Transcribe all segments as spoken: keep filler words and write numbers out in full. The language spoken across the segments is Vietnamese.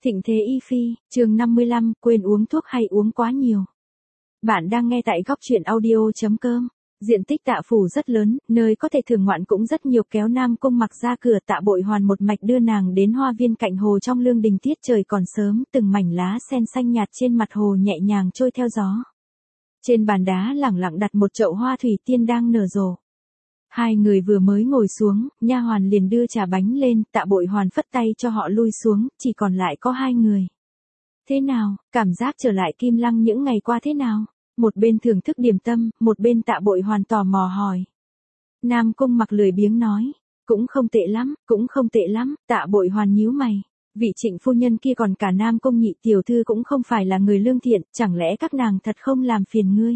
Thịnh thế y phi, chương năm mươi lăm, quên uống thuốc hay uống quá nhiều. Bạn đang nghe tại góc truyện audio.com. Diện tích Tạ phủ rất lớn, nơi có thể thưởng ngoạn cũng rất nhiều, kéo Nam Cung Mặc ra cửa, Tạ Bội Hoàn một mạch đưa nàng đến hoa viên cạnh hồ trong lương đình. Tiết trời còn sớm, từng mảnh lá sen xanh nhạt trên mặt hồ nhẹ nhàng trôi theo gió. Trên bàn đá lẳng lặng đặt một chậu hoa thủy tiên đang nở rộ. Hai người vừa mới ngồi xuống, nha hoàn liền đưa trà bánh lên, Tạ Bội Hoàn phất tay cho họ lui xuống, chỉ còn lại có hai người. Thế nào, cảm giác trở lại Kim Lăng những ngày qua thế nào? Một bên thưởng thức điểm tâm, một bên Tạ Bội Hoàn tò mò hỏi. Nam Cung Mặc lười biếng nói, cũng không tệ lắm, cũng không tệ lắm. Tạ Bội Hoàn nhíu mày, vị Trịnh phu nhân kia còn cả Nam Cung nhị tiểu thư cũng không phải là người lương thiện, chẳng lẽ các nàng thật không làm phiền ngươi?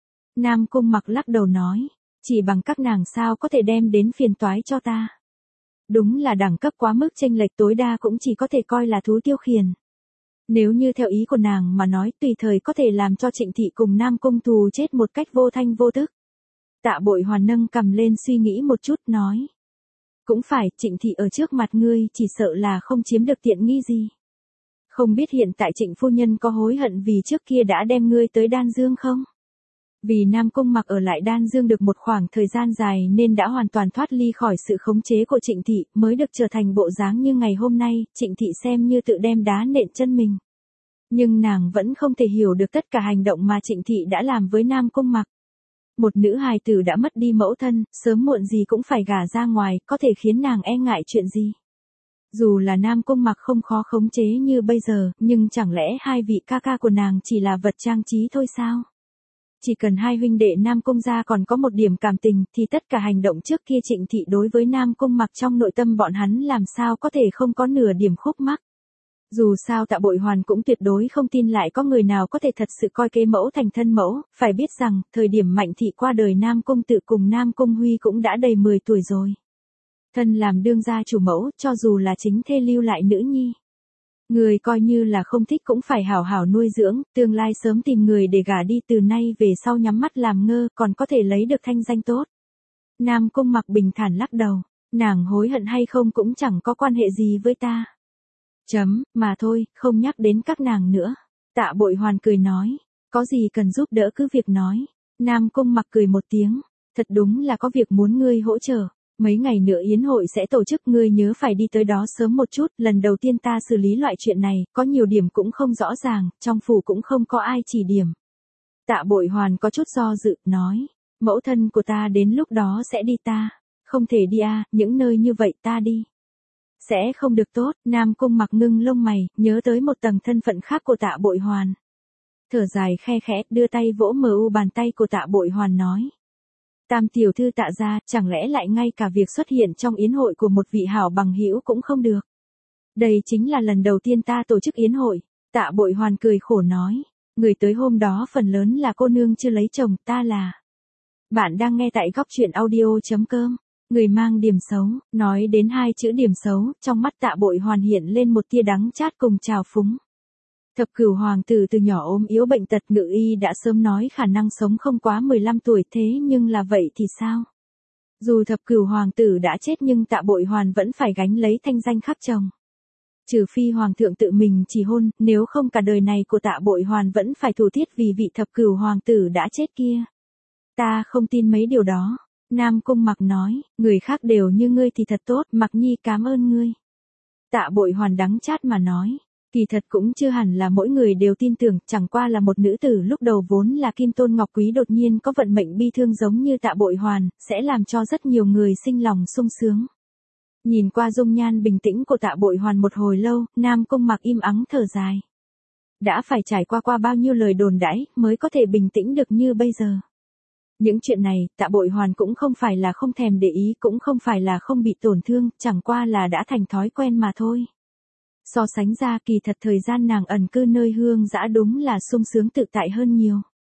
Nam Cung Mặc lắc đầu nói, chỉ bằng các nàng sao có thể đem đến phiền toái cho ta. Đúng là đẳng cấp quá mức chênh lệch, tối đa cũng chỉ có thể coi là thú tiêu khiển. Nếu như theo ý của nàng mà nói, tùy thời có thể làm cho Trịnh thị cùng Nam Cung Thù chết một cách vô thanh vô tức. Tạ Bội Hoàn nâng cằm lên suy nghĩ một chút nói. Cũng phải, Trịnh thị ở trước mặt ngươi chỉ sợ là không chiếm được tiện nghi gì. Không biết hiện tại Trịnh phu nhân có hối hận vì trước kia đã đem ngươi tới Đan Dương không? Vì Nam Cung Mặc ở lại Đan Dương được một khoảng thời gian dài nên đã hoàn toàn thoát ly khỏi sự khống chế của Trịnh thị, mới được trở thành bộ dáng như ngày hôm nay. Trịnh thị xem như tự đem đá nện chân mình. Nhưng nàng vẫn không thể hiểu được tất cả hành động mà Trịnh thị đã làm với Nam Cung Mặc. Một nữ hài tử đã mất đi mẫu thân, sớm muộn gì cũng phải gả ra ngoài, có thể khiến nàng e ngại chuyện gì. Dù là Nam Cung Mặc không khó khống chế như bây giờ, nhưng chẳng lẽ hai vị ca ca của nàng chỉ là vật trang trí thôi sao? Chỉ cần hai huynh đệ Nam Cung gia còn có một điểm cảm tình thì tất cả hành động trước kia Trịnh thị đối với Nam Cung Mặc trong nội tâm bọn hắn làm sao có thể không có nửa điểm khúc mắc. Dù sao Tạ Bội Hoàn cũng tuyệt đối không tin lại có người nào có thể thật sự coi kế mẫu thành thân mẫu, phải biết rằng, thời điểm Mạnh thị qua đời Nam Cung Tự cùng Nam Cung Huy cũng đã đầy mười tuổi rồi. Thân làm đương gia chủ mẫu, cho dù là chính thê lưu lại nữ nhi. Người coi như là không thích cũng phải hảo hảo nuôi dưỡng, tương lai sớm tìm người để gả đi, từ nay về sau nhắm mắt làm ngơ, còn có thể lấy được thanh danh tốt. Nam Cung Mặc bình thản lắc đầu, nàng hối hận hay không cũng chẳng có quan hệ gì với ta. Chấm, mà thôi, không nhắc đến các nàng nữa. Tạ Bội Hoàn cười nói, có gì cần giúp đỡ cứ việc nói. Nam Cung Mặc cười một tiếng, thật đúng là có việc muốn ngươi hỗ trợ. Mấy ngày nữa yến hội sẽ tổ chức, ngươi nhớ phải đi tới đó sớm một chút, lần đầu tiên ta xử lý loại chuyện này, có nhiều điểm cũng không rõ ràng, trong phủ cũng không có ai chỉ điểm. Tạ Bội Hoàn có chút do dự, nói, mẫu thân của ta đến lúc đó sẽ đi, ta không thể đi à, những nơi như vậy ta đi sẽ không được tốt. Nam Cung Mặc ngưng lông mày, nhớ tới một tầng thân phận khác của Tạ Bội Hoàn. Thở dài khe khẽ, đưa tay vỗ mờ u bàn tay của Tạ Bội Hoàn nói. Tam tiểu thư Tạ gia, chẳng lẽ lại ngay cả việc xuất hiện trong yến hội của một vị hảo bằng hữu cũng không được? Đây chính là lần đầu tiên ta tổ chức yến hội. Tạ Bội Hoàn cười khổ nói, người tới hôm đó phần lớn là cô nương chưa lấy chồng, ta là. Bạn đang nghe tại góc truyện audio.com. Người mang điểm xấu, nói đến hai chữ điểm xấu, trong mắt Tạ Bội Hoàn hiện lên một tia đắng chát cùng trào phúng. Thập cửu hoàng tử từ nhỏ ốm yếu bệnh tật, ngự y đã sớm nói khả năng sống không quá mười lăm tuổi, thế nhưng là vậy thì sao? Dù thập cửu hoàng tử đã chết nhưng Tạ Bội Hoàn vẫn phải gánh lấy thanh danh khắc chồng. Trừ phi hoàng thượng tự mình chỉ hôn, nếu không cả đời này của Tạ Bội Hoàn vẫn phải thủ tiết vì vị thập cửu hoàng tử đã chết kia. Ta không tin mấy điều đó. Nam Cung Mặc nói, người khác đều như ngươi thì thật tốt, Mặc nhi cảm ơn ngươi. Tạ Bội Hoàn đắng chát mà nói, kỳ thật cũng chưa hẳn là mỗi người đều tin tưởng, chẳng qua là một nữ tử lúc đầu vốn là kim tôn ngọc quý đột nhiên có vận mệnh bi thương giống như Tạ Bội Hoàn, sẽ làm cho rất nhiều người sinh lòng sung sướng. Nhìn qua dung nhan bình tĩnh của Tạ Bội Hoàn một hồi lâu, Nam Cung Mặc im ắng thở dài. Đã phải trải qua qua bao nhiêu lời đồn đãi mới có thể bình tĩnh được như bây giờ. Những chuyện này, Tạ Bội Hoàn cũng không phải là không thèm để ý, cũng không phải là không bị tổn thương, chẳng qua là đã thành thói quen mà thôi. So sánh ra, kỳ thật thời gian nàng ẩn cư nơi hương dã đúng là sung sướng tự tại hơn nhiều.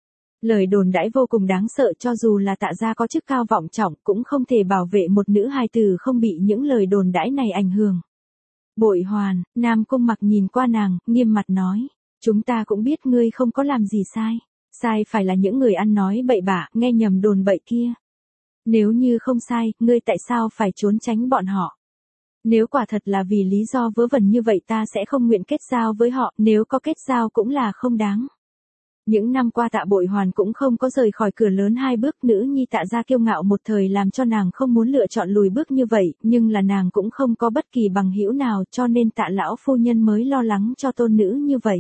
Lời đồn đãi vô cùng đáng sợ, cho dù là Tạ gia có chức cao vọng trọng cũng không thể bảo vệ một nữ hài tử không bị những lời đồn đãi này ảnh hưởng. Bội Hoàn, Nam Cung Mặc nhìn qua nàng, nghiêm mặt nói, chúng ta cũng biết ngươi không có làm gì sai. Sai phải là những người ăn nói bậy bạ, nghe nhầm đồn bậy kia. Nếu như không sai, ngươi tại sao phải trốn tránh bọn họ? Nếu quả thật là vì lý do vớ vẩn như vậy ta sẽ không nguyện kết giao với họ, nếu có kết giao cũng là không đáng. Những năm qua Tạ Bội Hoàn cũng không có rời khỏi cửa lớn hai bước, nữ nhi Tạ gia kiêu ngạo một thời làm cho nàng không muốn lựa chọn lùi bước như vậy, nhưng là nàng cũng không có bất kỳ bằng hữu nào cho nên Tạ lão phu nhân mới lo lắng cho tôn nữ như vậy.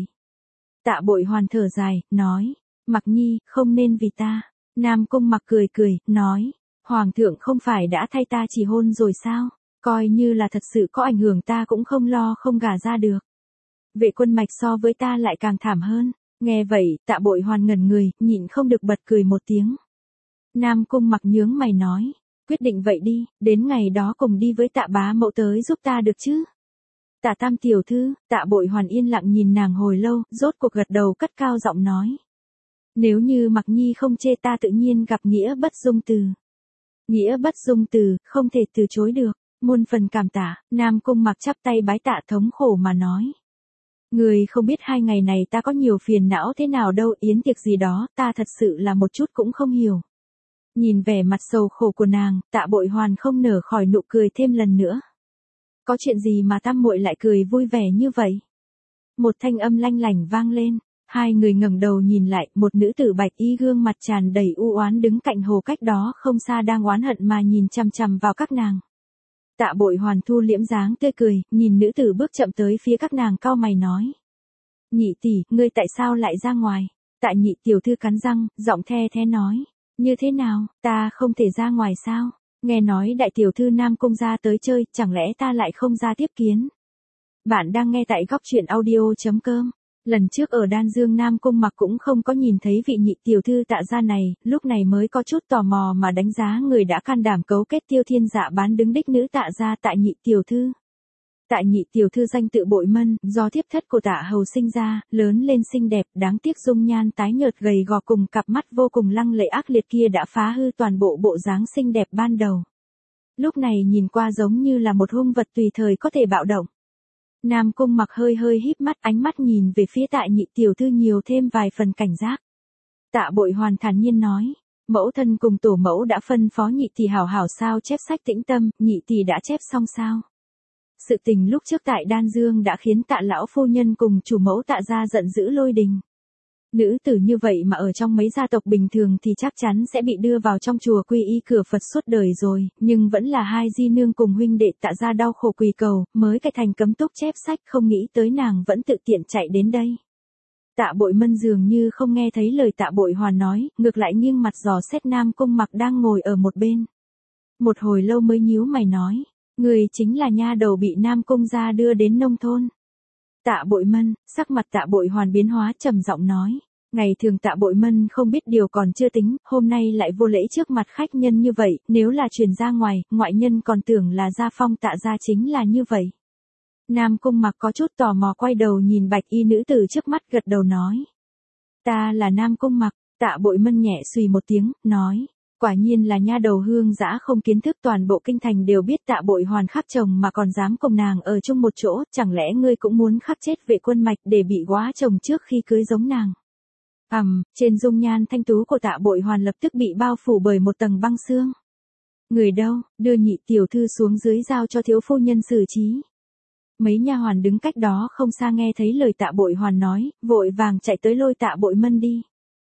Tạ Bội Hoàn thở dài, nói, Mặc Nhi, không nên vì ta. Nam Cung Mặc cười cười, nói, Hoàng thượng không phải đã thay ta chỉ hôn rồi sao, coi như là thật sự có ảnh hưởng ta cũng không lo không gả ra được. Vệ Quân Mạch so với ta lại càng thảm hơn. Nghe vậy, Tạ Bội Hoàn ngẩn người, nhịn không được bật cười một tiếng. Nam Cung Mặc nhướng mày nói, quyết định vậy đi, đến ngày đó cùng đi với Tạ bá mẫu tới giúp ta được chứ. Tạ Tam tiểu thư, Tạ Bội Hoàn yên lặng nhìn nàng hồi lâu, rốt cuộc gật đầu cất cao giọng nói. Nếu như Mặc Nhi không chê ta tự nhiên gặp nghĩa bất dung từ. Nghĩa bất dung từ, không thể từ chối được, muôn phần cảm tạ, Nam Cung Mặc chắp tay bái tạ thống khổ mà nói. Người không biết hai ngày này ta có nhiều phiền não thế nào đâu, yến tiệc gì đó, ta thật sự là một chút cũng không hiểu. Nhìn vẻ mặt sầu khổ của nàng, Tạ Bội Hoàn không nở khỏi nụ cười thêm lần nữa. Có chuyện gì mà tam muội lại cười vui vẻ như vậy? Một thanh âm lanh lảnh vang lên, hai người ngẩng đầu nhìn lại, một nữ tử bạch y gương mặt tràn đầy u oán đứng cạnh hồ cách đó không xa đang oán hận mà nhìn chằm chằm vào các nàng. Tạ Bội Hoàn thu liễm dáng tươi cười, nhìn nữ tử bước chậm tới phía các nàng cau mày nói. Nhị tỷ, ngươi tại sao lại ra ngoài? Tạ nhị tiểu thư cắn răng, giọng the thế nói. Như thế nào, ta không thể ra ngoài sao? Nghe nói đại tiểu thư Nam Cung ra tới chơi, chẳng lẽ ta lại không ra tiếp kiến? Bạn đang nghe tại góc truyện audio.com. Lần trước ở Đan Dương Nam Cung Mặc cũng không có nhìn thấy vị nhị tiểu thư Tạ gia này, lúc này mới có chút tò mò mà đánh giá người đã can đảm cấu kết Tiêu Thiên Dạ bán đứng đích nữ Tạ gia Tạ nhị tiểu thư. Tạ nhị tiểu thư danh tự Bội Mân, do thiếp thất của Tạ hầu sinh ra, lớn lên xinh đẹp, đáng tiếc dung nhan tái nhợt gầy gò cùng cặp mắt vô cùng lăng lệ ác liệt kia đã phá hư toàn bộ bộ dáng xinh đẹp ban đầu. Lúc này nhìn qua giống như là một hung vật tùy thời có thể bạo động. Nam Cung Mặc hơi hơi híp mắt, ánh mắt nhìn về phía Tạ nhị tiểu thư nhiều thêm vài phần cảnh giác. Tạ Bội Hoàn thản nhiên nói, mẫu thân cùng tổ mẫu đã phân phó nhị tỷ hảo hảo sao chép sách tĩnh tâm, nhị tỷ đã chép xong sao? Sự tình lúc trước tại Đan Dương đã khiến Tạ lão phu nhân cùng chủ mẫu Tạ gia giận dữ lôi đình. Nữ tử như vậy mà ở trong mấy gia tộc bình thường thì chắc chắn sẽ bị đưa vào trong chùa quy y cửa Phật suốt đời rồi, nhưng vẫn là hai di nương cùng huynh đệ Tạ gia đau khổ quỳ cầu, mới cải thành cấm túc chép sách, không nghĩ tới nàng vẫn tự tiện chạy đến đây. Tạ Bội Mân dường như không nghe thấy lời Tạ Bội Hoàn nói, ngược lại nghiêng mặt dò xét Nam Cung Mặc đang ngồi ở một bên. Một hồi lâu mới nhíu mày nói, người chính là nha đầu bị Nam Cung gia đưa đến nông thôn. Tạ Bội Mân, sắc mặt Tạ Bội Hoàn biến hóa trầm giọng nói, ngày thường Tạ Bội Mân không biết điều còn chưa tính, hôm nay lại vô lễ trước mặt khách nhân như vậy, nếu là truyền ra ngoài, ngoại nhân còn tưởng là gia phong Tạ gia chính là như vậy. Nam Cung Mặc có chút tò mò quay đầu nhìn bạch y nữ tử trước mắt gật đầu nói. Ta là Nam Cung Mặc, Tạ Bội Mân nhẹ xùy một tiếng, nói. Quả nhiên là nha đầu hương dã không kiến thức, toàn bộ kinh thành đều biết Tạ Bội Hoàn khắc chồng mà còn dám cùng nàng ở chung một chỗ, chẳng lẽ ngươi cũng muốn khắc chết Vệ Quân Mạch để bị góa chồng trước khi cưới giống nàng. Ầm, um, trên dung nhan thanh tú của Tạ Bội Hoàn lập tức bị bao phủ bởi một tầng băng xương. Người đâu, đưa nhị tiểu thư xuống dưới giao cho thiếu phu nhân xử trí. Mấy nha hoàn đứng cách đó không xa nghe thấy lời Tạ Bội Hoàn nói, vội vàng chạy tới lôi Tạ Bội Mân đi.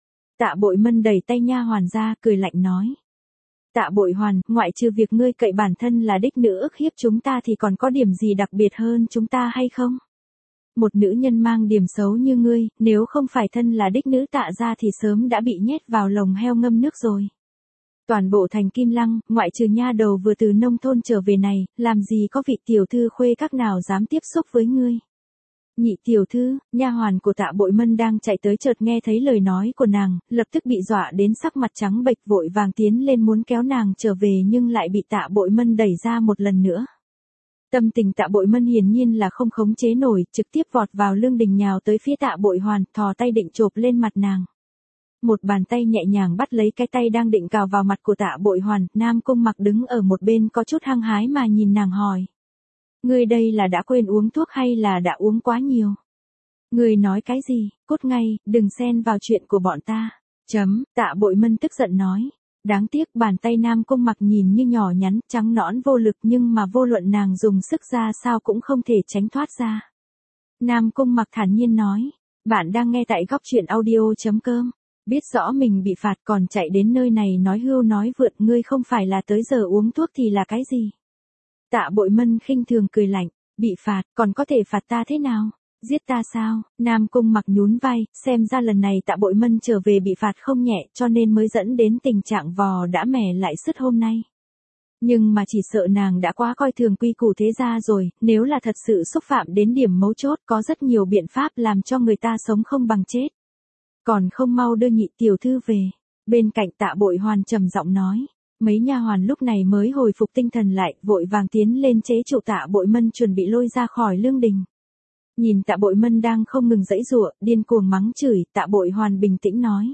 Tạ Bội Mân đẩy tay nha hoàn ra, cười lạnh nói. Tạ Bội Hoàn, ngoại trừ việc ngươi cậy bản thân là đích nữ ức hiếp chúng ta thì còn có điểm gì đặc biệt hơn chúng ta hay không? Một nữ nhân mang điểm xấu như ngươi, nếu không phải thân là đích nữ Tạ gia thì sớm đã bị nhét vào lồng heo ngâm nước rồi. Toàn bộ thành Kim Lăng, ngoại trừ nha đầu vừa từ nông thôn trở về này, làm gì có vị tiểu thư khuê các nào dám tiếp xúc với ngươi. Nhị tiểu thư, nha hoàn của Tạ Bội Mân đang chạy tới chợt nghe thấy lời nói của nàng, lập tức bị dọa đến sắc mặt trắng bệch, vội vàng tiến lên muốn kéo nàng trở về nhưng lại bị Tạ Bội Mân đẩy ra một lần nữa. Tâm tình Tạ Bội Mân hiển nhiên là không khống chế nổi, trực tiếp vọt vào lương đình nhào tới phía Tạ Bội Hoàn, thò tay định chộp lên mặt nàng. Một bàn tay nhẹ nhàng bắt lấy cái tay đang định cào vào mặt của Tạ Bội Hoàn, Nam Cung Mặc đứng ở một bên có chút hăng hái mà nhìn nàng hỏi. Ngươi đây là đã quên uống thuốc hay là đã uống quá nhiều? Ngươi nói cái gì, cút ngay, đừng xen vào chuyện của bọn ta. Chấm, Tạ Bội Mân tức giận nói. Đáng tiếc bàn tay Nam Cung Mặc nhìn như nhỏ nhắn, trắng nõn vô lực nhưng mà vô luận nàng dùng sức ra sao cũng không thể tránh thoát ra. Nam Cung Mặc thản nhiên nói, bạn đang nghe tại góc truyện audio.com. Biết rõ mình bị phạt còn chạy đến nơi này nói hưu nói vượt, ngươi không phải là tới giờ uống thuốc thì là cái gì? Tạ Bội Mân khinh thường cười lạnh, bị phạt, còn có thể phạt ta thế nào? Giết ta sao? Nam Cung Mặc nhún vai, xem ra lần này Tạ Bội Mân trở về bị phạt không nhẹ cho nên mới dẫn đến tình trạng vò đã mẻ lại sứt hôm nay. Nhưng mà chỉ sợ nàng đã quá coi thường quy củ thế gia rồi, nếu là thật sự xúc phạm đến điểm mấu chốt có rất nhiều biện pháp làm cho người ta sống không bằng chết. Còn không mau đưa nhị tiểu thư về. Bên cạnh Tạ Bội Hoàn trầm giọng nói. Mấy nha hoàn lúc này mới hồi phục tinh thần lại, vội vàng tiến lên chế trụ Tạ Bội Mân chuẩn bị lôi ra khỏi lương đình. Nhìn Tạ Bội Mân đang không ngừng giãy giụa, điên cuồng mắng chửi, Tạ Bội Hoàn bình tĩnh nói.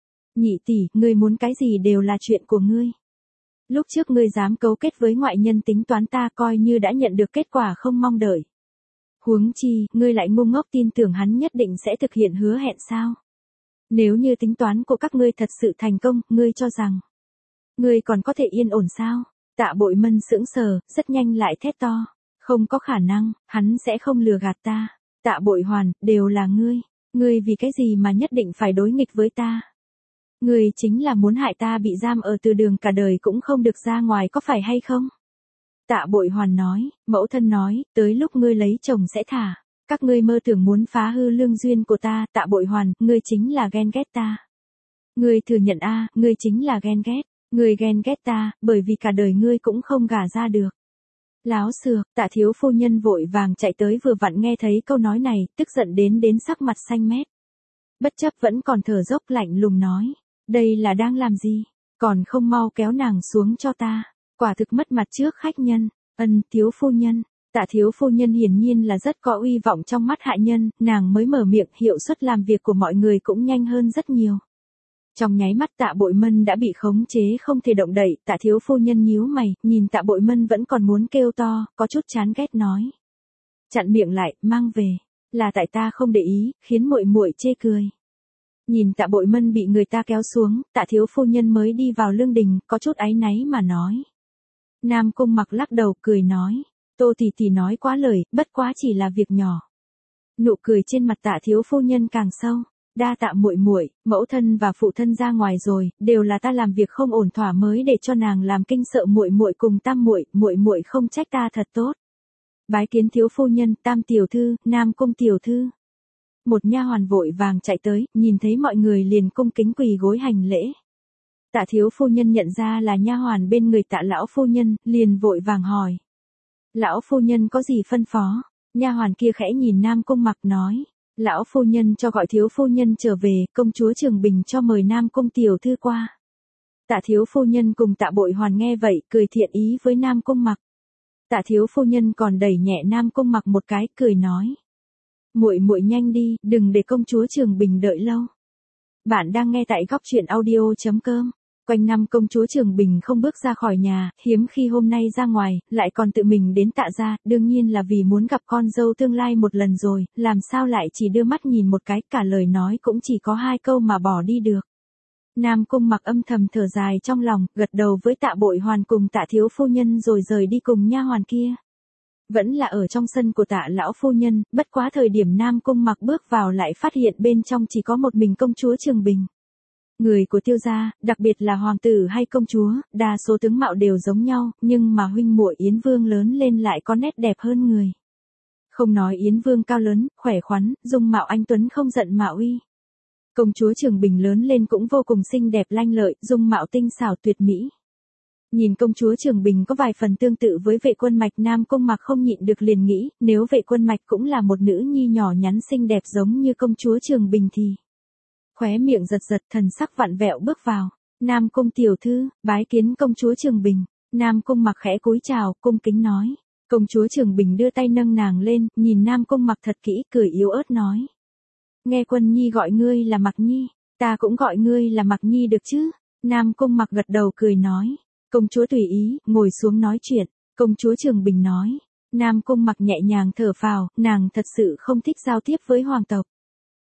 Nhị tỷ, ngươi muốn cái gì đều là chuyện của ngươi. Lúc trước ngươi dám cấu kết với ngoại nhân tính toán ta coi như đã nhận được kết quả không mong đợi. Huống chi, ngươi lại ngu ngốc tin tưởng hắn nhất định sẽ thực hiện hứa hẹn sao? Nếu như tính toán của các ngươi thật sự thành công, ngươi cho rằng ngươi còn có thể yên ổn sao? Tạ Bội Mân sững sờ, rất nhanh lại thét to. Không có khả năng, hắn sẽ không lừa gạt ta. Tạ Bội Hoàn, đều là ngươi. Ngươi vì cái gì mà nhất định phải đối nghịch với ta? Ngươi chính là muốn hại ta bị giam ở từ đường cả đời cũng không được ra ngoài có phải hay không? Tạ Bội Hoàn nói, mẫu thân nói, tới lúc ngươi lấy chồng sẽ thả. Các ngươi mơ tưởng muốn phá hư lương duyên của ta, Tạ Bội Hoàn, ngươi chính là ghen ghét ta. Ngươi thừa nhận a, ngươi chính là ghen ghét. Ngươi ghen ghét ta, bởi vì cả đời ngươi cũng không gả ra được. Láo xược, Tạ thiếu phu nhân vội vàng chạy tới vừa vặn nghe thấy câu nói này, tức giận đến đến sắc mặt xanh mét. Bất chấp vẫn còn thở dốc lạnh lùng nói, đây là đang làm gì, còn không mau kéo nàng xuống cho ta, quả thực mất mặt trước khách nhân. Ân, thiếu phu nhân. Tạ thiếu phu nhân hiển nhiên là rất có uy vọng trong mắt hạ nhân, nàng mới mở miệng, hiệu suất làm việc của mọi người cũng nhanh hơn rất nhiều. Trong nháy mắt Tạ Bội Mân đã bị khống chế không thể động đậy, Tạ thiếu phu nhân nhíu mày, nhìn Tạ Bội Mân vẫn còn muốn kêu to, có chút chán ghét nói. Chặn miệng lại, mang về, là tại ta không để ý, khiến muội muội chê cười. Nhìn Tạ Bội Mân bị người ta kéo xuống, Tạ thiếu phu nhân mới đi vào lương đình, có chút áy náy mà nói. Nam Cung Mặc lắc đầu cười nói, Tô tỷ tỷ nói quá lời, bất quá chỉ là việc nhỏ. Nụ cười trên mặt Tạ thiếu phu nhân càng sâu. Đa tạ muội muội, mẫu thân và phụ thân ra ngoài rồi, đều là ta làm việc không ổn thỏa mới để cho nàng làm kinh sợ muội muội cùng Tam muội, muội muội không trách ta thật tốt. Bái kiến thiếu phu nhân, Tam tiểu thư, Nam Cung tiểu thư. Một nha hoàn vội vàng chạy tới, nhìn thấy mọi người liền cung kính quỳ gối hành lễ. Tạ thiếu phu nhân nhận ra là nha hoàn bên người Tạ lão phu nhân, liền vội vàng hỏi. Lão phu nhân có gì phân phó? Nha hoàn kia khẽ nhìn Nam Cung Mặc nói. Lão phu nhân cho gọi thiếu phu nhân trở về, công chúa Trường Bình cho mời Nam Cung tiểu thư qua. Tạ thiếu phu nhân cùng Tạ Bội Hoàn nghe vậy, cười thiện ý với Nam Cung Mặc. Tạ thiếu phu nhân còn đẩy nhẹ Nam Cung Mặc một cái, cười nói: "Muội muội nhanh đi, đừng để công chúa Trường Bình đợi lâu." Bạn đang nghe tại góc truyện audio chấm com. Quanh năm công chúa Trường Bình không bước ra khỏi nhà, hiếm khi hôm nay ra ngoài, lại còn tự mình đến Tạ gia, đương nhiên là vì muốn gặp con dâu tương lai một lần rồi, làm sao lại chỉ đưa mắt nhìn một cái, cả lời nói cũng chỉ có hai câu mà bỏ đi được. Nam Cung Mặc âm thầm thở dài trong lòng, gật đầu với Tạ Bội Hoàn cùng Tạ thiếu phu nhân rồi rời đi cùng nha hoàn kia. Vẫn là ở trong sân của Tạ lão phu nhân, bất quá thời điểm Nam Cung Mặc bước vào lại phát hiện bên trong chỉ có một mình công chúa Trường Bình. Người của Tiêu gia, đặc biệt là hoàng tử hay công chúa, đa số tướng mạo đều giống nhau, nhưng mà huynh muội Yến Vương lớn lên lại có nét đẹp hơn người. Không nói Yến Vương cao lớn, khỏe khoắn, dung mạo anh tuấn không giận mà uy. Công chúa Trường Bình lớn lên cũng vô cùng xinh đẹp lanh lợi, dung mạo tinh xảo tuyệt mỹ. Nhìn công chúa Trường Bình có vài phần tương tự với Vệ Quân Mạch, Nam Cung Mặc không nhịn được liền nghĩ, nếu Vệ Quân Mạch cũng là một nữ nhi nhỏ nhắn xinh đẹp giống như công chúa Trường Bình thì... Khóe miệng giật giật, thần sắc vặn vẹo bước vào. Nam Cung tiểu thư, bái kiến công chúa Trường Bình. Nam Cung Mặc khẽ cúi chào, cung kính nói. Công chúa Trường Bình đưa tay nâng nàng lên, nhìn Nam Cung Mặc thật kỹ, cười yếu ớt nói. Nghe Quân Nhi gọi ngươi là Mặc Nhi, ta cũng gọi ngươi là Mặc Nhi được chứ? Nam Cung Mặc gật đầu cười nói. Công chúa tùy ý, ngồi xuống nói chuyện. Công chúa Trường Bình nói. Nam Cung Mặc nhẹ nhàng thở phào, nàng thật sự không thích giao tiếp với hoàng tộc.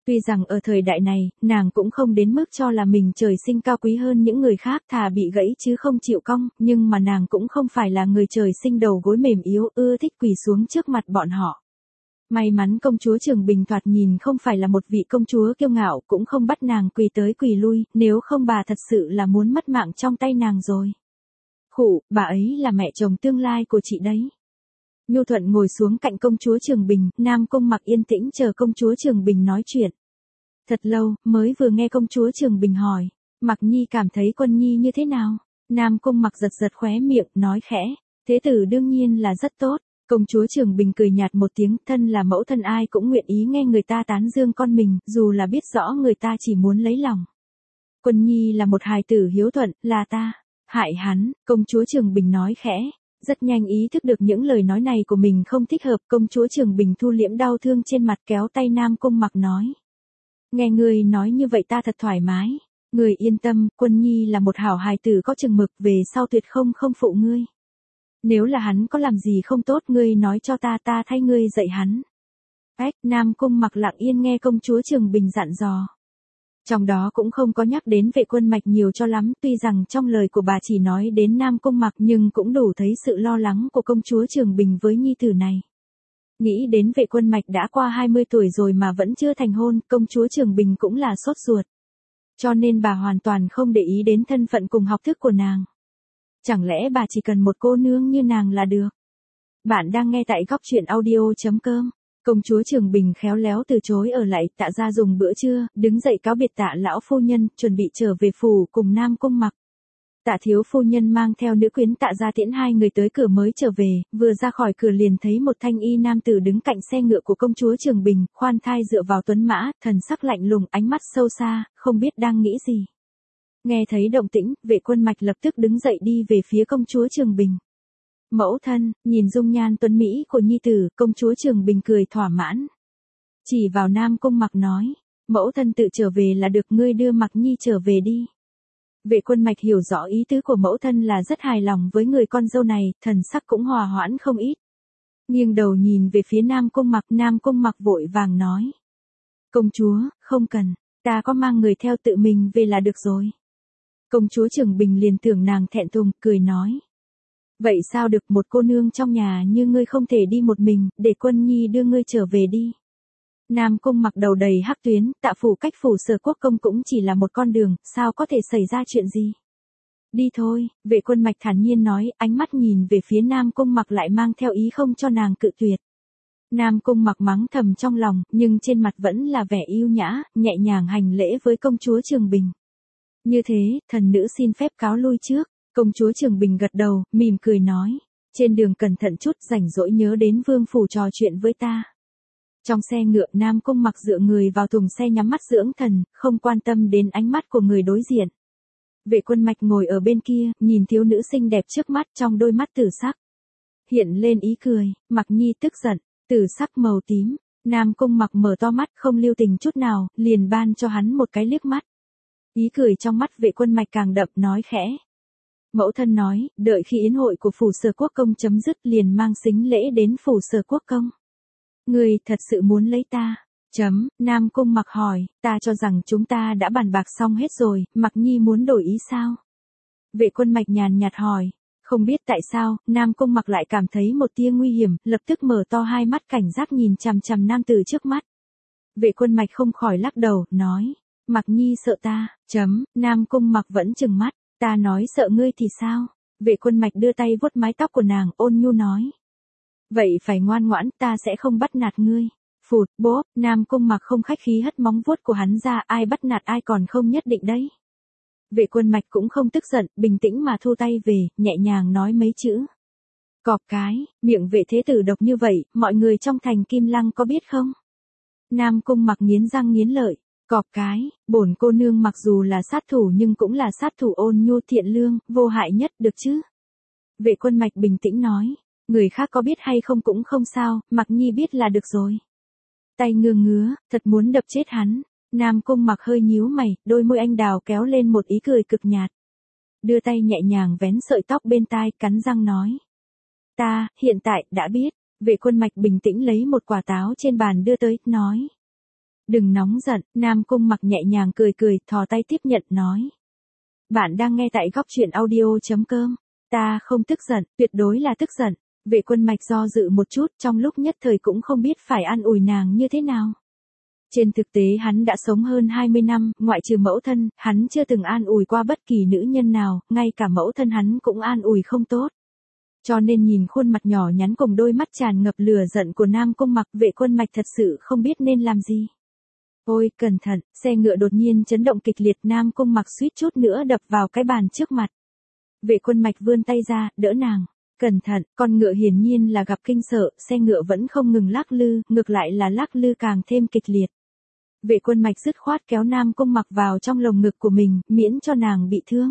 Tuy rằng ở thời đại này, nàng cũng không đến mức cho là mình trời sinh cao quý hơn những người khác thà bị gãy chứ không chịu cong, nhưng mà nàng cũng không phải là người trời sinh đầu gối mềm yếu ưa thích quỳ xuống trước mặt bọn họ. May mắn công chúa Trường Bình thoạt nhìn không phải là một vị công chúa kiêu ngạo cũng không bắt nàng quỳ tới quỳ lui, nếu không bà thật sự là muốn mất mạng trong tay nàng rồi. Khụ, bà ấy là mẹ chồng tương lai của chị đấy. Nhu Thuận ngồi xuống cạnh công chúa Trường Bình, Nam Cung Mặc yên tĩnh chờ công chúa Trường Bình nói chuyện. Thật lâu, mới vừa nghe công chúa Trường Bình hỏi, Mặc Nhi cảm thấy Quân Nhi như thế nào? Nam Cung Mặc giật giật khóe miệng, nói khẽ, thế tử đương nhiên là rất tốt. Công chúa Trường Bình cười nhạt một tiếng, thân là mẫu thân ai cũng nguyện ý nghe người ta tán dương con mình, dù là biết rõ người ta chỉ muốn lấy lòng. Quân Nhi là một hài tử hiếu thuận, là ta hại hắn, công chúa Trường Bình nói khẽ. Rất nhanh ý thức được những lời nói này của mình không thích hợp, công chúa Trường Bình thu liễm đau thương trên mặt kéo tay Nam Cung Mặc nói. Nghe ngươi nói như vậy ta thật thoải mái. Ngươi yên tâm, Quân Nhi là một hảo hài tử có chừng mực, về sau tuyệt không không phụ ngươi. Nếu là hắn có làm gì không tốt ngươi nói cho ta, ta thay ngươi dạy hắn. Ách, Nam Cung Mặc lặng yên nghe công chúa Trường Bình dặn dò. Trong đó cũng không có nhắc đến Vệ Quân Mạch nhiều cho lắm, tuy rằng trong lời của bà chỉ nói đến Nam Cung Mặc nhưng cũng đủ thấy sự lo lắng của công chúa Trường Bình với nhi tử này. Nghĩ đến Vệ Quân Mạch đã qua hai mươi tuổi rồi mà vẫn chưa thành hôn, công chúa Trường Bình cũng là sốt ruột. Cho nên bà hoàn toàn không để ý đến thân phận cùng học thức của nàng. Chẳng lẽ bà chỉ cần một cô nương như nàng là được? Bạn đang nghe tại góc truyện audio chấm com. Công chúa Trường Bình khéo léo từ chối ở lại, Tạ gia dùng bữa trưa, đứng dậy cáo biệt Tạ lão phu nhân, chuẩn bị trở về phủ cùng Nam Cung Mặc. Tạ thiếu phu nhân mang theo nữ quyến Tạ gia tiễn hai người tới cửa mới trở về, vừa ra khỏi cửa liền thấy một thanh y nam tử đứng cạnh xe ngựa của công chúa Trường Bình, khoan thai dựa vào tuấn mã, thần sắc lạnh lùng, ánh mắt sâu xa, không biết đang nghĩ gì. Nghe thấy động tĩnh, Vệ Quân Mạch lập tức đứng dậy đi về phía công chúa Trường Bình. Mẫu thân, nhìn dung nhan tuấn mỹ của nhi tử, công chúa Trường Bình cười thỏa mãn. Chỉ vào Nam Cung Mặc nói, mẫu thân tự trở về là được, ngươi đưa Mặc Nhi trở về đi. Vệ Quân Mạch hiểu rõ ý tứ của mẫu thân là rất hài lòng với người con dâu này, thần sắc cũng hòa hoãn không ít. Nghiêng đầu nhìn về phía Nam Cung Mặc, Nam Cung Mặc vội vàng nói. Công chúa, không cần, ta có mang người theo tự mình về là được rồi. Công chúa Trường Bình liền tưởng nàng thẹn thùng, cười nói. Vậy sao được, một cô nương trong nhà như ngươi không thể đi một mình, để Quân Nhi đưa ngươi trở về đi. Nam Cung Mặc đầu đầy hắc tuyến, Tạ phủ cách phủ Sở Quốc công cũng chỉ là một con đường, sao có thể xảy ra chuyện gì. Đi thôi, Vệ Quân Mạch thản nhiên nói, ánh mắt nhìn về phía Nam Cung Mặc lại mang theo ý không cho nàng cự tuyệt. Nam Cung Mặc mắng thầm trong lòng, nhưng trên mặt vẫn là vẻ yêu nhã, nhẹ nhàng hành lễ với công chúa Trường Bình. Như thế, thần nữ xin phép cáo lui trước. Công chúa Trường Bình gật đầu, mỉm cười nói. Trên đường cẩn thận chút, rảnh rỗi nhớ đến vương phủ trò chuyện với ta. Trong xe ngựa, Nam Cung Mặc dựa người vào thùng xe nhắm mắt dưỡng thần, không quan tâm đến ánh mắt của người đối diện. Vệ Quân Mạch ngồi ở bên kia, nhìn thiếu nữ xinh đẹp trước mắt, trong đôi mắt tử sắc hiện lên ý cười. Mặc Nhi tức giận, tử sắc màu tím. Nam Cung Mặc mở to mắt không lưu tình chút nào, liền ban cho hắn một cái liếc mắt. Ý cười trong mắt Vệ Quân Mạch càng đậm, nói khẽ. Mẫu thân nói, đợi khi yến hội của phủ Sở Quốc công chấm dứt liền mang sính lễ đến phủ Sở Quốc công. Ngươi thật sự muốn lấy ta? Chấm, Nam Cung Mặc hỏi, ta cho rằng chúng ta đã bàn bạc xong hết rồi, Mặc Nhi muốn đổi ý sao? Vệ Quân Mạch nhàn nhạt hỏi, không biết tại sao, Nam Cung Mặc lại cảm thấy một tia nguy hiểm, lập tức mở to hai mắt cảnh giác nhìn chằm chằm nam tử trước mắt. Vệ Quân Mạch không khỏi lắc đầu, nói, Mặc Nhi sợ ta, chấm, Nam Cung Mặc vẫn trừng mắt. Ta nói sợ ngươi thì sao? Vệ Quân Mạch đưa tay vuốt mái tóc của nàng, ôn nhu nói. Vậy phải ngoan ngoãn, ta sẽ không bắt nạt ngươi. Phụt, bố, Nam Cung Mặc không khách khí hất móng vuốt của hắn ra, ai bắt nạt ai còn không nhất định đấy. Vệ Quân Mạch cũng không tức giận, bình tĩnh mà thu tay về, nhẹ nhàng nói mấy chữ. Cọp cái, miệng Vệ thế tử độc như vậy, mọi người trong thành Kim Lăng có biết không? Nam Cung Mặc nghiến răng nghiến lợi. Cọp cái, bổn cô nương mặc dù là sát thủ nhưng cũng là sát thủ ôn nhu thiện lương, vô hại nhất, được chứ? Vệ Quân Mạch bình tĩnh nói, người khác có biết hay không cũng không sao, Mặc Nhi biết là được rồi. Tay ngứa ngứa, thật muốn đập chết hắn. Nam Cung Mặc hơi nhíu mày, đôi môi anh đào kéo lên một ý cười cực nhạt. Đưa tay nhẹ nhàng vén sợi tóc bên tai, cắn răng nói. Ta, hiện tại, đã biết. Vệ Quân Mạch bình tĩnh lấy một quả táo trên bàn đưa tới, nói. Đừng nóng giận, Nam Cung Mặc nhẹ nhàng cười cười, thò tay tiếp nhận nói. Bạn đang nghe tại góc truyện audio.com. Ta không tức giận, tuyệt đối là tức giận. Vệ Quân Mạch do dự một chút, trong lúc nhất thời cũng không biết phải an ủi nàng như thế nào. Trên thực tế hắn đã sống hơn hai mươi năm, ngoại trừ mẫu thân, hắn chưa từng an ủi qua bất kỳ nữ nhân nào, ngay cả mẫu thân hắn cũng an ủi không tốt. Cho nên nhìn khuôn mặt nhỏ nhắn cùng đôi mắt tràn ngập lửa giận của Nam Cung Mặc, Vệ Quân Mạch thật sự không biết nên làm gì. Ôi, cẩn thận, xe ngựa đột nhiên chấn động kịch liệt, Nam Cung Mặc suýt chút nữa đập vào cái bàn trước mặt. Vệ Quân Mạch vươn tay ra, đỡ nàng. Cẩn thận, con ngựa hiển nhiên là gặp kinh sợ, xe ngựa vẫn không ngừng lắc lư, ngược lại là lắc lư càng thêm kịch liệt. Vệ Quân Mạch dứt khoát kéo Nam Cung Mặc vào trong lồng ngực của mình, miễn cho nàng bị thương.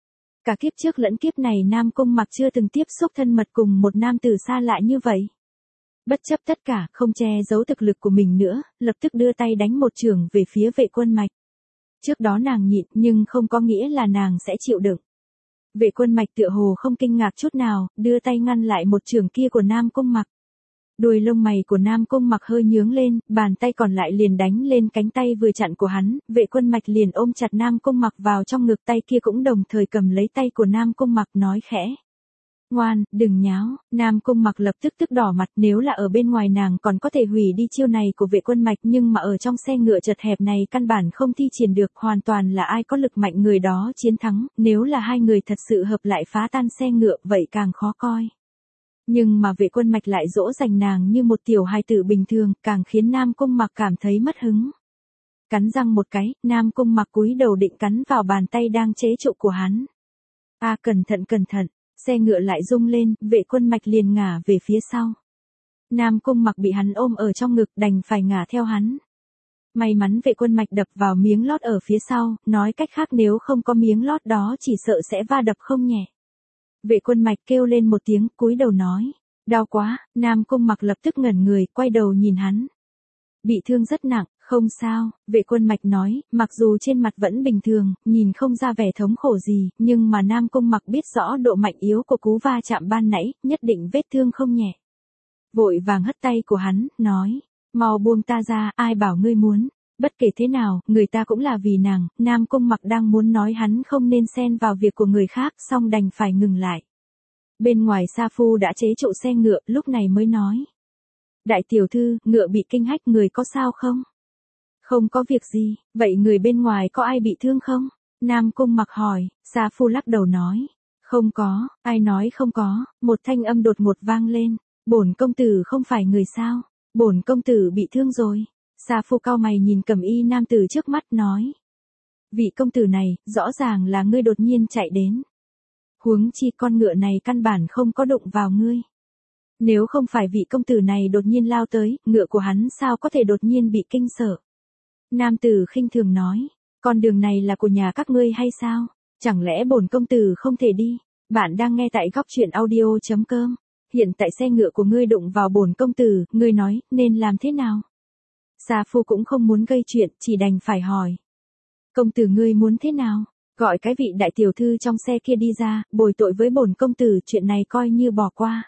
Cả kiếp trước lẫn kiếp này Nam Cung Mặc chưa từng tiếp xúc thân mật cùng một nam tử xa lạ như vậy. Bất chấp tất cả, không che giấu thực lực của mình nữa, lập tức đưa tay đánh một chưởng về phía Vệ Quân Mạch. Trước đó nàng nhịn, nhưng không có nghĩa là nàng sẽ chịu đựng. Vệ Quân Mạch tựa hồ không kinh ngạc chút nào, đưa tay ngăn lại một chưởng kia của Nam Cung Mặc. Đuôi lông mày của Nam Cung Mặc hơi nhướng lên, bàn tay còn lại liền đánh lên cánh tay vừa chặn của hắn, Vệ Quân Mạch liền ôm chặt Nam Cung Mặc vào trong ngực, tay kia cũng đồng thời cầm lấy tay của Nam Cung Mặc, nói khẽ. Ngoan, đừng nháo. Nam Cung Mặc lập tức tức đỏ mặt, nếu là ở bên ngoài nàng còn có thể hủy đi chiêu này của Vệ Quân Mạch, nhưng mà ở trong xe ngựa chật hẹp này căn bản không thi triển được, hoàn toàn là ai có lực mạnh người đó chiến thắng, nếu là hai người thật sự hợp lại phá tan xe ngựa vậy càng khó coi. Nhưng mà Vệ Quân Mạch lại dỗ dành nàng như một tiểu hài tử bình thường, càng khiến Nam Cung Mặc cảm thấy mất hứng. Cắn răng một cái, Nam Cung Mặc cúi đầu định cắn vào bàn tay đang chế trụ của hắn. A à, cẩn thận cẩn thận, xe ngựa lại rung lên, Vệ Quân Mạch liền ngả về phía sau. Nam Cung Mặc bị hắn ôm ở trong ngực, đành phải ngả theo hắn. May mắn Vệ Quân Mạch đập vào miếng lót ở phía sau, nói cách khác nếu không có miếng lót đó chỉ sợ sẽ va đập không nhẹ. Vệ Quân Mạch kêu lên một tiếng, cúi đầu nói, đau quá. Nam Cung Mặc lập tức ngẩn người, quay đầu nhìn hắn. Bị thương rất nặng, không sao. Vệ Quân Mạch nói, mặc dù trên mặt vẫn bình thường, nhìn không ra vẻ thống khổ gì, nhưng mà Nam Cung Mặc biết rõ độ mạnh yếu của cú va chạm ban nãy, nhất định vết thương không nhẹ. Vội vàng hất tay của hắn, nói, mau buông ta ra, ai bảo ngươi muốn. Bất kể thế nào, người ta cũng là vì nàng. Nam Cung Mặc đang muốn nói hắn không nên xen vào việc của người khác, song đành phải ngừng lại. Bên ngoài Sa Phu đã chế trụ xe ngựa, lúc này mới nói. Đại tiểu thư, ngựa bị kinh hách, người có sao không? Không có việc gì, vậy người bên ngoài có ai bị thương không? Nam Cung Mặc hỏi. Sa Phu lắc đầu nói. Không có. Ai nói không có? Một thanh âm đột ngột vang lên. Bổn công tử không phải người sao? Bổn công tử bị thương rồi. Sa Phu cau mày nhìn Cẩm Y nam tử trước mắt, nói. Vị công tử này, rõ ràng là ngươi đột nhiên chạy đến. Huống chi con ngựa này căn bản không có đụng vào ngươi. Nếu không phải vị công tử này đột nhiên lao tới, ngựa của hắn sao có thể đột nhiên bị kinh sợ. Nam tử khinh thường nói, con đường này là của nhà các ngươi hay sao? Chẳng lẽ bổn công tử không thể đi? Bạn đang nghe tại góc truyện audio.com. Hiện tại xe ngựa của ngươi đụng vào bổn công tử, ngươi nói, nên làm thế nào? Sa Phu cũng không muốn gây chuyện, chỉ đành phải hỏi. Công tử ngươi muốn thế nào? Gọi cái vị đại tiểu thư trong xe kia đi ra, bồi tội với bổn công tử, chuyện này coi như bỏ qua.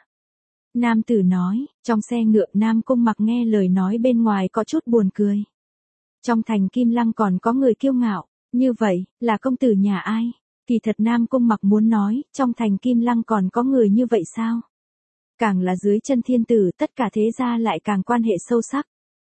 Nam tử nói, trong xe ngựa Nam Cung Mặc nghe lời nói bên ngoài có chút buồn cười. Trong thành Kim Lăng còn có người kiêu ngạo, như vậy, là công tử nhà ai? Kỳ thật Nam Cung Mặc muốn nói, trong thành Kim Lăng còn có người như vậy sao? Càng là dưới chân thiên tử, tất cả thế gia lại càng quan hệ sâu sắc.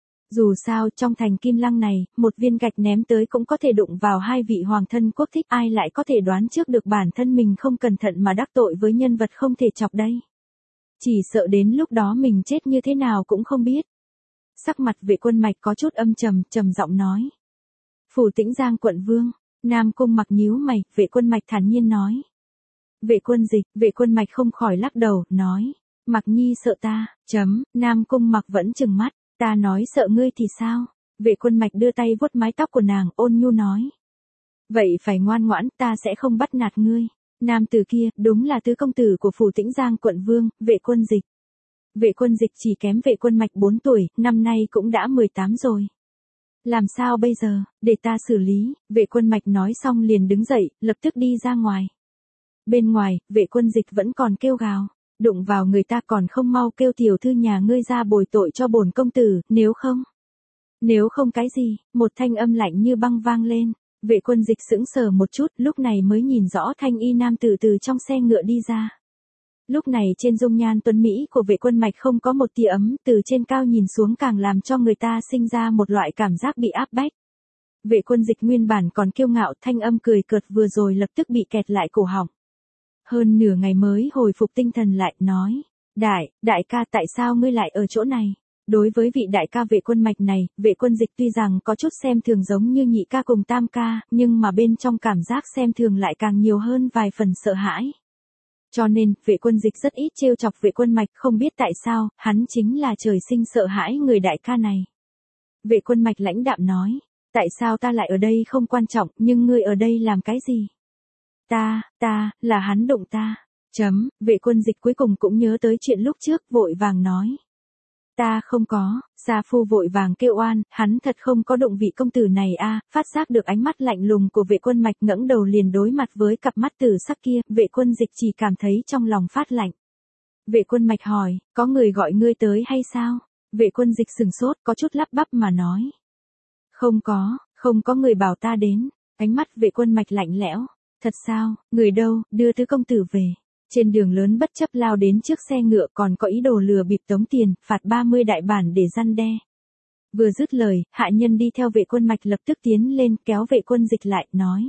Dù sao, trong thành Kim Lăng này, một viên gạch ném tới cũng có thể đụng vào hai vị hoàng thân quốc thích, ai lại có thể đoán trước được bản thân mình không cẩn thận mà đắc tội với nhân vật không thể chọc đây. Chỉ sợ đến lúc đó mình chết như thế nào cũng không biết. Sắc mặt Vệ Quân Mạch có chút âm trầm, trầm giọng nói. Phủ Tĩnh Giang quận vương. Nam Cung Mặc nhíu mày, Vệ Quân Mạch thản nhiên nói. Vệ Quân Dịch. Vệ Quân Mạch không khỏi lắc đầu, nói. Mặc Nhi sợ ta, chấm. Nam Cung Mặc vẫn trừng mắt. Ta nói sợ ngươi thì sao? Vệ Quân Mạch đưa tay vuốt mái tóc của nàng, ôn nhu nói. Vậy phải ngoan ngoãn, ta sẽ không bắt nạt ngươi. Nam tử kia, đúng là tứ công tử của Phủ Tĩnh Giang quận vương, Vệ Quân Dịch. Vệ Quân Dịch chỉ kém Vệ Quân Mạch bốn tuổi, năm nay cũng đã mười tám rồi. Làm sao bây giờ, để ta xử lý. Vệ Quân Mạch nói xong liền đứng dậy, lập tức đi ra ngoài. Bên ngoài, Vệ Quân Dịch vẫn còn kêu gào. Đụng vào người ta còn không mau kêu tiểu thư nhà ngươi ra bồi tội cho bổn công tử, nếu không. Nếu không cái gì, một thanh âm lạnh như băng vang lên. Vệ Quân Dịch sững sờ một chút, lúc này mới nhìn rõ thanh y nam tử từ trong xe ngựa đi ra. Lúc này trên dung nhan tuấn Mỹ của Vệ Quân Mạch không có một tia ấm, từ trên cao nhìn xuống càng làm cho người ta sinh ra một loại cảm giác bị áp bách. Vệ Quân Dịch nguyên bản còn kiêu ngạo, thanh âm cười cợt vừa rồi lập tức bị kẹt lại cổ họng. Hơn nửa ngày mới hồi phục tinh thần lại, nói, đại, đại ca tại sao ngươi lại ở chỗ này? Đối với vị đại ca Vệ Quân Mạch này, Vệ Quân Dịch tuy rằng có chút xem thường giống như nhị ca cùng tam ca, nhưng mà bên trong cảm giác xem thường lại càng nhiều hơn vài phần sợ hãi. Cho nên, Vệ Quân Dịch rất ít trêu chọc Vệ Quân Mạch, không biết tại sao, hắn chính là trời sinh sợ hãi người đại ca này. Vệ Quân Mạch lãnh đạm nói, tại sao ta lại ở đây không quan trọng, nhưng ngươi ở đây làm cái gì? Ta, ta, là hắn đụng ta. Chấm, Vệ Quân Dịch cuối cùng cũng nhớ tới chuyện lúc trước, vội vàng nói. Ta không có, Sa Phu vội vàng kêu oan, hắn thật không có đụng vị công tử này a. Phát giác được ánh mắt lạnh lùng của Vệ Quân Mạch ngẩng đầu liền đối mặt với cặp mắt tử sắc kia, Vệ Quân Dịch chỉ cảm thấy trong lòng phát lạnh. Vệ Quân Mạch hỏi, có người gọi ngươi tới hay sao? Vệ Quân Dịch sừng sốt, có chút lắp bắp mà nói. Không có, không có người bảo ta đến. Ánh mắt Vệ Quân Mạch lạnh lẽo. Thật sao, người đâu, đưa tứ công tử về. Trên đường lớn bất chấp lao đến trước xe ngựa còn có ý đồ lừa bịp tống tiền, phạt ba mươi đại bản để răn đe. Vừa dứt lời, hạ nhân đi theo Vệ Quân Mạch lập tức tiến lên kéo Vệ Quân Dịch lại, nói.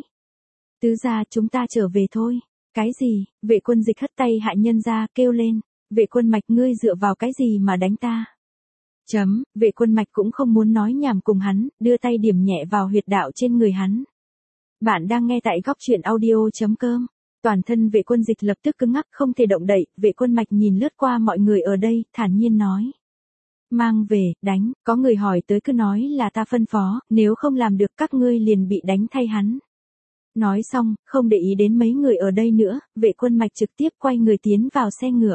Tứ gia chúng ta trở về thôi. Cái gì? Vệ Quân Dịch hất tay hạ nhân ra, kêu lên. Vệ Quân Mạch ngươi dựa vào cái gì mà đánh ta? Chấm, Vệ Quân Mạch cũng không muốn nói nhảm cùng hắn, đưa tay điểm nhẹ vào huyệt đạo trên người hắn. Bạn đang nghe tại góc truyện audio chấm com. Toàn thân Vệ Quân Dịch lập tức cứng ngắc không thể động đậy, Vệ Quân Mạch nhìn lướt qua mọi người ở đây, thản nhiên nói. Mang về, đánh, có người hỏi tới cứ nói là ta phân phó, nếu không làm được các ngươi liền bị đánh thay hắn. Nói xong, không để ý đến mấy người ở đây nữa, Vệ Quân Mạch trực tiếp quay người tiến vào xe ngựa.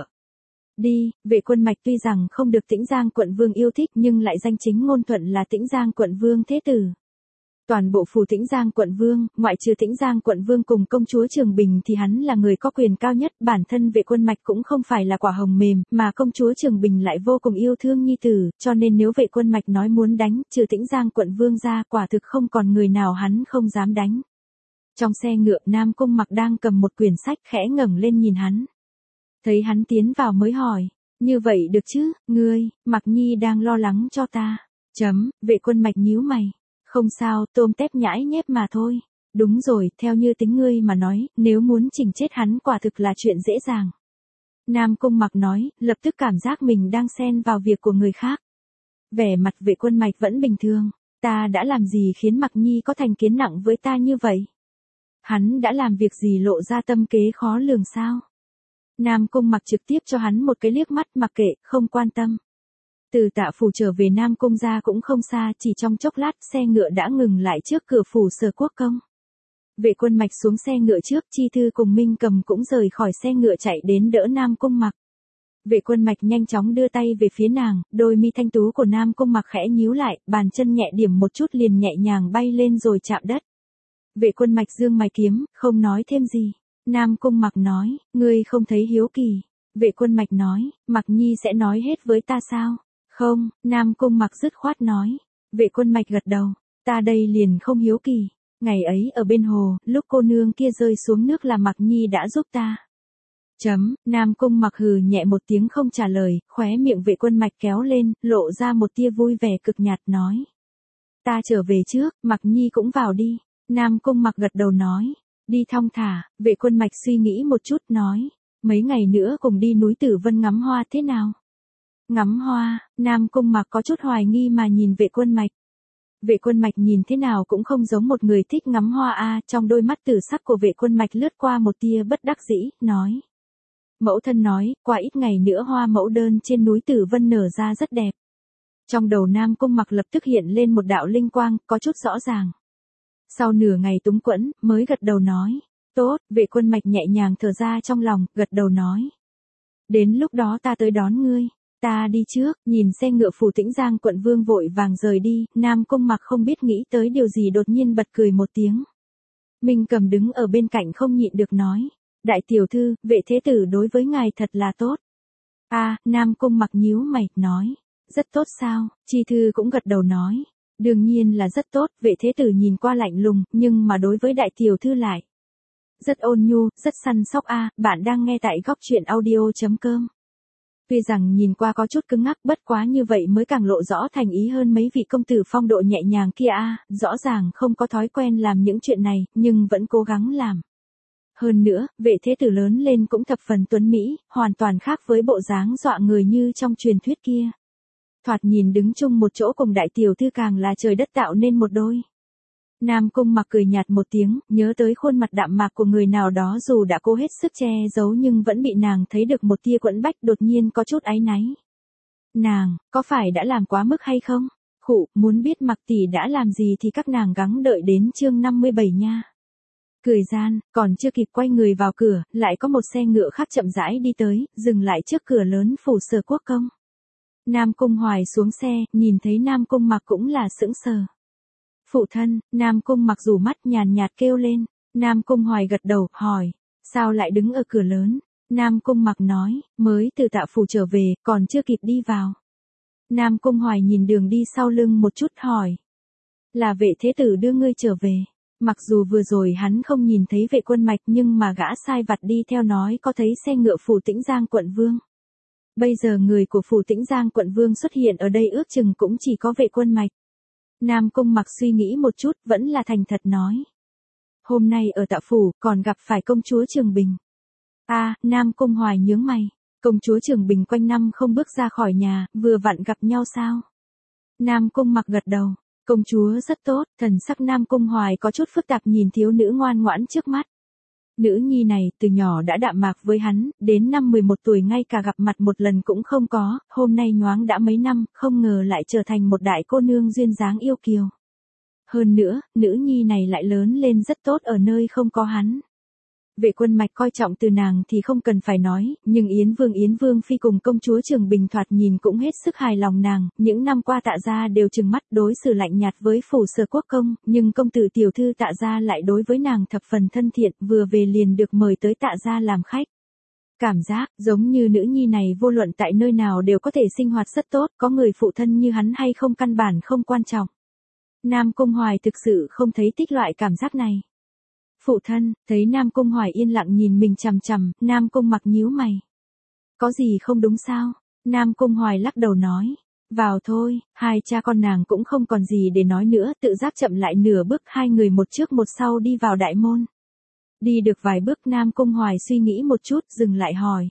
Đi, Vệ Quân Mạch tuy rằng không được Tĩnh Giang quận vương yêu thích nhưng lại danh chính ngôn thuận là Tĩnh Giang quận vương thế tử. Toàn bộ phủ Tĩnh Giang quận vương, ngoại trừ Tĩnh Giang quận vương cùng công chúa Trường Bình thì hắn là người có quyền cao nhất, bản thân Vệ Quân Mạch cũng không phải là quả hồng mềm, mà công chúa Trường Bình lại vô cùng yêu thương nhi tử, cho nên nếu Vệ Quân Mạch nói muốn đánh, trừ Tĩnh Giang quận vương ra, quả thực không còn người nào hắn không dám đánh. Trong xe ngựa, Nam Cung Mặc đang cầm một quyển sách khẽ ngẩng lên nhìn hắn. Thấy hắn tiến vào mới hỏi, như vậy được chứ, ngươi, Mặc Nhi đang lo lắng cho ta. Chấm, Vệ Quân Mạch nhíu mày. Không sao, tôm tép nhãi nhép mà thôi. Đúng rồi, theo như tính ngươi mà nói, nếu muốn chỉnh chết hắn quả thực là chuyện dễ dàng. Nam Cung Mặc nói, lập tức cảm giác mình đang xen vào việc của người khác. Vẻ mặt Vệ Quân Mạch vẫn bình thường. Ta đã làm gì khiến Mặc Nhi có thành kiến nặng với ta như vậy? Hắn đã làm việc gì lộ ra tâm kế khó lường sao? Nam Cung Mặc trực tiếp cho hắn một cái liếc mắt mặc kệ, không quan tâm. Từ Tạ phủ trở về Nam Cung ra cũng không xa, chỉ trong chốc lát xe ngựa đã ngừng lại trước cửa phủ Sở Quốc công. Vệ Quân Mạch xuống xe ngựa trước, Chi Thư cùng Minh Cầm cũng rời khỏi xe ngựa chạy đến đỡ Nam Cung Mặc. Vệ Quân Mạch nhanh chóng đưa tay về phía nàng, đôi mi thanh tú của Nam Cung Mặc khẽ nhíu lại, bàn chân nhẹ điểm một chút liền nhẹ nhàng bay lên rồi chạm đất. Vệ Quân Mạch dương mày kiếm, không nói thêm gì. Nam Cung Mặc nói, ngươi không thấy hiếu kỳ. Vệ Quân Mạch nói, Mặc Nhi sẽ nói hết với ta sao? Không, Nam Cung Mặc dứt khoát nói. Vệ Quân Mạch gật đầu, ta đây liền không hiếu kỳ. Ngày ấy ở bên hồ, lúc cô nương kia rơi xuống nước là Mặc Nhi đã giúp ta. Chấm, Nam Cung Mặc hừ nhẹ một tiếng không trả lời, khóe miệng Vệ Quân Mạch kéo lên, lộ ra một tia vui vẻ cực nhạt nói. Ta trở về trước, Mặc Nhi cũng vào đi. Nam Cung Mặc gật đầu nói. Đi thong thả, Vệ Quân Mạch suy nghĩ một chút nói. Mấy ngày nữa cùng đi núi Tử Vân ngắm hoa thế nào? Ngắm hoa, Nam Cung Mặc có chút hoài nghi mà nhìn Vệ Quân Mạch. Vệ Quân Mạch nhìn thế nào cũng không giống một người thích ngắm hoa a, trong đôi mắt tử sắc của Vệ Quân Mạch lướt qua một tia bất đắc dĩ, nói. Mẫu thân nói, qua ít ngày nữa hoa mẫu đơn trên núi Tử Vân nở ra rất đẹp. Trong đầu Nam Cung Mặc lập tức hiện lên một đạo linh quang, có chút rõ ràng. Sau nửa ngày túng quẫn, mới gật đầu nói. Tốt, Vệ Quân Mạch nhẹ nhàng thở ra trong lòng, gật đầu nói. Đến lúc đó ta tới đón ngươi. Ta đi trước, nhìn xe ngựa phủ Tĩnh Giang quận vương vội vàng rời đi, Nam Cung Mặc không biết nghĩ tới điều gì đột nhiên bật cười một tiếng. Minh Cầm đứng ở bên cạnh không nhịn được nói. Đại tiểu thư, Vệ thế tử đối với ngài thật là tốt. A, Nam Cung Mặc nhíu mày, nói. Rất tốt sao, Chi Thư cũng gật đầu nói. Đương nhiên là rất tốt, vệ thế tử nhìn qua lạnh lùng, nhưng mà đối với đại tiểu thư lại rất ôn nhu, rất săn sóc a. Bạn đang nghe tại góc truyện audio.com. Tuy rằng nhìn qua có chút cứng ngắc, bất quá như vậy mới càng lộ rõ thành ý hơn mấy vị công tử phong độ nhẹ nhàng kia a. Rõ ràng không có thói quen làm những chuyện này, nhưng vẫn cố gắng làm. Hơn nữa, vệ thế tử lớn lên cũng thập phần tuấn mỹ, hoàn toàn khác với bộ dáng dọa người như trong truyền thuyết kia. Thoạt nhìn đứng chung một chỗ cùng đại tiểu thư càng là trời đất tạo nên một đôi. Nam Cung Mặc cười nhạt một tiếng, nhớ tới khuôn mặt đạm mạc của người nào đó dù đã cố hết sức che giấu nhưng vẫn bị nàng thấy được một tia quẫn bách, đột nhiên có chút áy náy. Nàng, có phải đã làm quá mức hay không? Khụ, muốn biết Mặc tỷ đã làm gì thì các nàng gắng đợi đến chương năm mươi bảy nha. Cười gian, còn chưa kịp quay người vào cửa, lại có một xe ngựa khác chậm rãi đi tới, dừng lại trước cửa lớn phủ Sở Quốc công. Nam Cung Hoài xuống xe, nhìn thấy Nam Cung Mặc cũng là sững sờ. Phụ thân, Nam Cung Mặc rủ mắt nhàn nhạt kêu lên. Nam Cung Hoài gật đầu, hỏi, sao lại đứng ở cửa lớn? Nam Cung Mặc nói, mới từ Tạ phủ trở về, còn chưa kịp đi vào. Nam Cung Hoài nhìn đường đi sau lưng một chút hỏi, là vệ thế tử đưa ngươi trở về. Mặc dù vừa rồi hắn không nhìn thấy vệ quân mạch nhưng mà gã sai vặt đi theo nói có thấy xe ngựa phủ Tĩnh Giang quận vương. Bây giờ người của phủ Tĩnh Giang quận vương xuất hiện ở đây ước chừng cũng chỉ có vệ quân mạch. Nam Cung Mặc suy nghĩ một chút, vẫn là thành thật nói. Hôm nay ở Tạ phủ, còn gặp phải công chúa Trường Bình. À, Nam Cung Hoài nhướng mày. Công chúa Trường Bình quanh năm không bước ra khỏi nhà, vừa vặn gặp nhau sao? Nam Cung Mặc gật đầu. Công chúa rất tốt, thần sắc Nam Cung Hoài có chút phức tạp nhìn thiếu nữ ngoan ngoãn trước mắt. Nữ nhi này từ nhỏ đã đạm mạc với hắn, đến năm mười một tuổi ngay cả gặp mặt một lần cũng không có, hôm nay nhoáng đã mấy năm, không ngờ lại trở thành một đại cô nương duyên dáng yêu kiều. Hơn nữa, nữ nhi này lại lớn lên rất tốt ở nơi không có hắn. Vệ quân mạch coi trọng từ nàng thì không cần phải nói, nhưng Yến Vương Yến Vương Phi cùng công chúa Trường Bình thoạt nhìn cũng hết sức hài lòng nàng, những năm qua Tạ gia đều trừng mắt đối xử lạnh nhạt với phủ Sở Quốc công, nhưng công tử tiểu thư Tạ gia lại đối với nàng thập phần thân thiện, vừa về liền được mời tới Tạ gia làm khách. Cảm giác, giống như nữ nhi này vô luận tại nơi nào đều có thể sinh hoạt rất tốt, có người phụ thân như hắn hay không căn bản không quan trọng. Nam Cung Hoài thực sự không thấy thích loại cảm giác này. Phụ thân, thấy Nam Cung Hoài yên lặng nhìn mình chằm chằm, Nam Cung Mặc nhíu mày. Có gì không đúng sao? Nam Cung Hoài lắc đầu nói. Vào thôi, hai cha con nàng cũng không còn gì để nói nữa, tự giác chậm lại nửa bước, hai người một trước một sau đi vào đại môn. Đi được vài bước Nam Cung Hoài suy nghĩ một chút, dừng lại hỏi.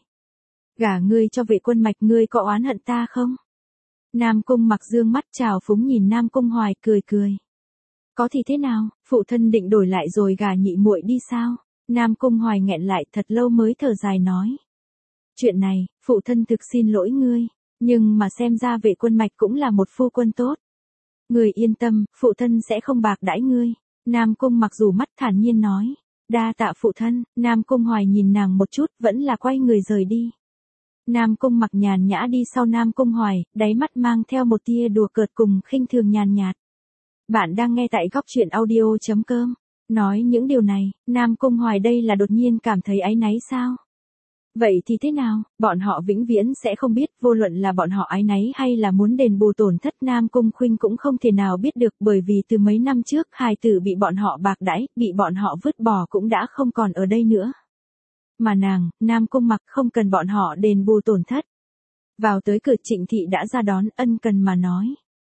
Gả ngươi cho vệ quân mạch, ngươi có oán hận ta không? Nam Cung Mặc dương mắt trào phúng nhìn Nam Cung Hoài, cười cười. Có thì thế nào, phụ thân định đổi lại rồi gả nhị muội đi sao? Nam Cung Hoài nghẹn lại thật lâu mới thở dài nói. Chuyện này, phụ thân thực xin lỗi ngươi, nhưng mà xem ra vệ quân mạch cũng là một phu quân tốt. Ngươi yên tâm, phụ thân sẽ không bạc đãi ngươi. Nam Cung Mặc dù mắt thản nhiên nói. Đa tạ phụ thân, Nam Cung Hoài nhìn nàng một chút, vẫn là quay người rời đi. Nam Cung Mặc nhàn nhã đi sau Nam Cung Hoài, đáy mắt mang theo một tia đùa cợt cùng khinh thường nhàn nhạt. Bạn đang nghe tại góc truyện audio.com. Nói những điều này, Nam Cung Hoài đây là đột nhiên cảm thấy áy náy sao? Vậy thì thế nào, bọn họ vĩnh viễn sẽ không biết, vô luận là bọn họ áy náy hay là muốn đền bù tổn thất, Nam Cung Khuynh cũng không thể nào biết được, bởi vì từ mấy năm trước hài tử bị bọn họ bạc đãi, bị bọn họ vứt bỏ cũng đã không còn ở đây nữa. Mà nàng, Nam Cung Mặc không cần bọn họ đền bù tổn thất. Vào tới cửa Trịnh Thị đã ra đón, ân cần mà nói.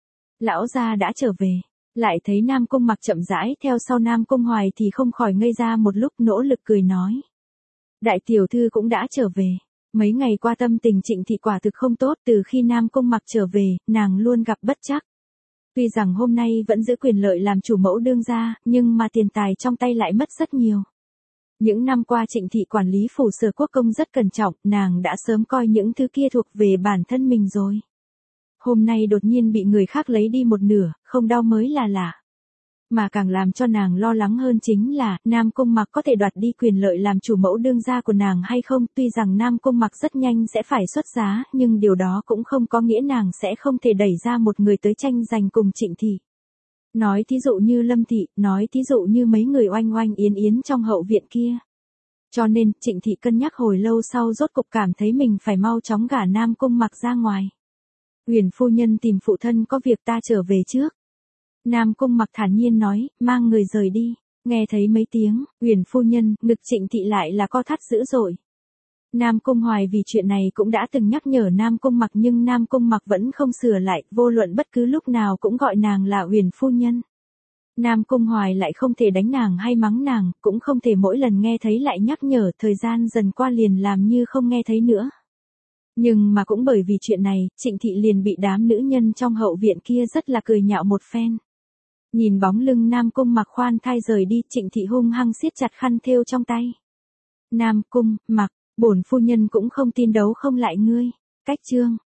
Lão gia đã trở về. Lại thấy Nam Cung Mặc chậm rãi theo sau Nam Cung Hoài thì không khỏi ngây ra một lúc, nỗ lực cười nói. Đại tiểu thư cũng đã trở về. Mấy ngày qua tâm tình Trịnh Thị quả thực không tốt, từ khi Nam Cung Mặc trở về, nàng luôn gặp bất trắc. Tuy rằng hôm nay vẫn giữ quyền lợi làm chủ mẫu đương gia, nhưng mà tiền tài trong tay lại mất rất nhiều. Những năm qua Trịnh Thị quản lý phủ Sở Quốc công rất cẩn trọng, nàng đã sớm coi những thứ kia thuộc về bản thân mình rồi. Hôm nay đột nhiên bị người khác lấy đi một nửa, không đau mới là lạ. Mà càng làm cho nàng lo lắng hơn chính là, Nam Cung Mặc có thể đoạt đi quyền lợi làm chủ mẫu đương gia của nàng hay không, tuy rằng Nam Cung Mặc rất nhanh sẽ phải xuất giá, nhưng điều đó cũng không có nghĩa nàng sẽ không thể đẩy ra một người tới tranh giành cùng Trịnh Thị. Nói thí dụ như Lâm Thị, nói thí dụ như mấy người oanh oanh yến yến trong hậu viện kia. Cho nên, Trịnh Thị cân nhắc hồi lâu sau rốt cục cảm thấy mình phải mau chóng gả Nam Cung Mặc ra ngoài. Huyền phu nhân tìm phụ thân có việc, ta trở về trước. Nam Cung Mặc thản nhiên nói, mang người rời đi. Nghe thấy mấy tiếng, Uyển phu nhân, ngực Trịnh Thị lại là co thắt dữ dội. Nam Cung Hoài vì chuyện này cũng đã từng nhắc nhở Nam Cung Mặc nhưng Nam Cung Mặc vẫn không sửa lại, vô luận bất cứ lúc nào cũng gọi nàng là Uyển phu nhân. Nam Cung Hoài lại không thể đánh nàng hay mắng nàng, cũng không thể mỗi lần nghe thấy lại nhắc nhở, thời gian dần qua liền làm như không nghe thấy nữa. Nhưng mà cũng bởi vì chuyện này, Trịnh Thị liền bị đám nữ nhân trong hậu viện kia rất là cười nhạo một phen. Nhìn bóng lưng Nam Cung Mặc khoan thai rời đi, Trịnh Thị hung hăng siết chặt khăn thêu trong tay. Nam Cung Mặc, bổn phu nhân cũng không tin đấu không lại ngươi. Cách chương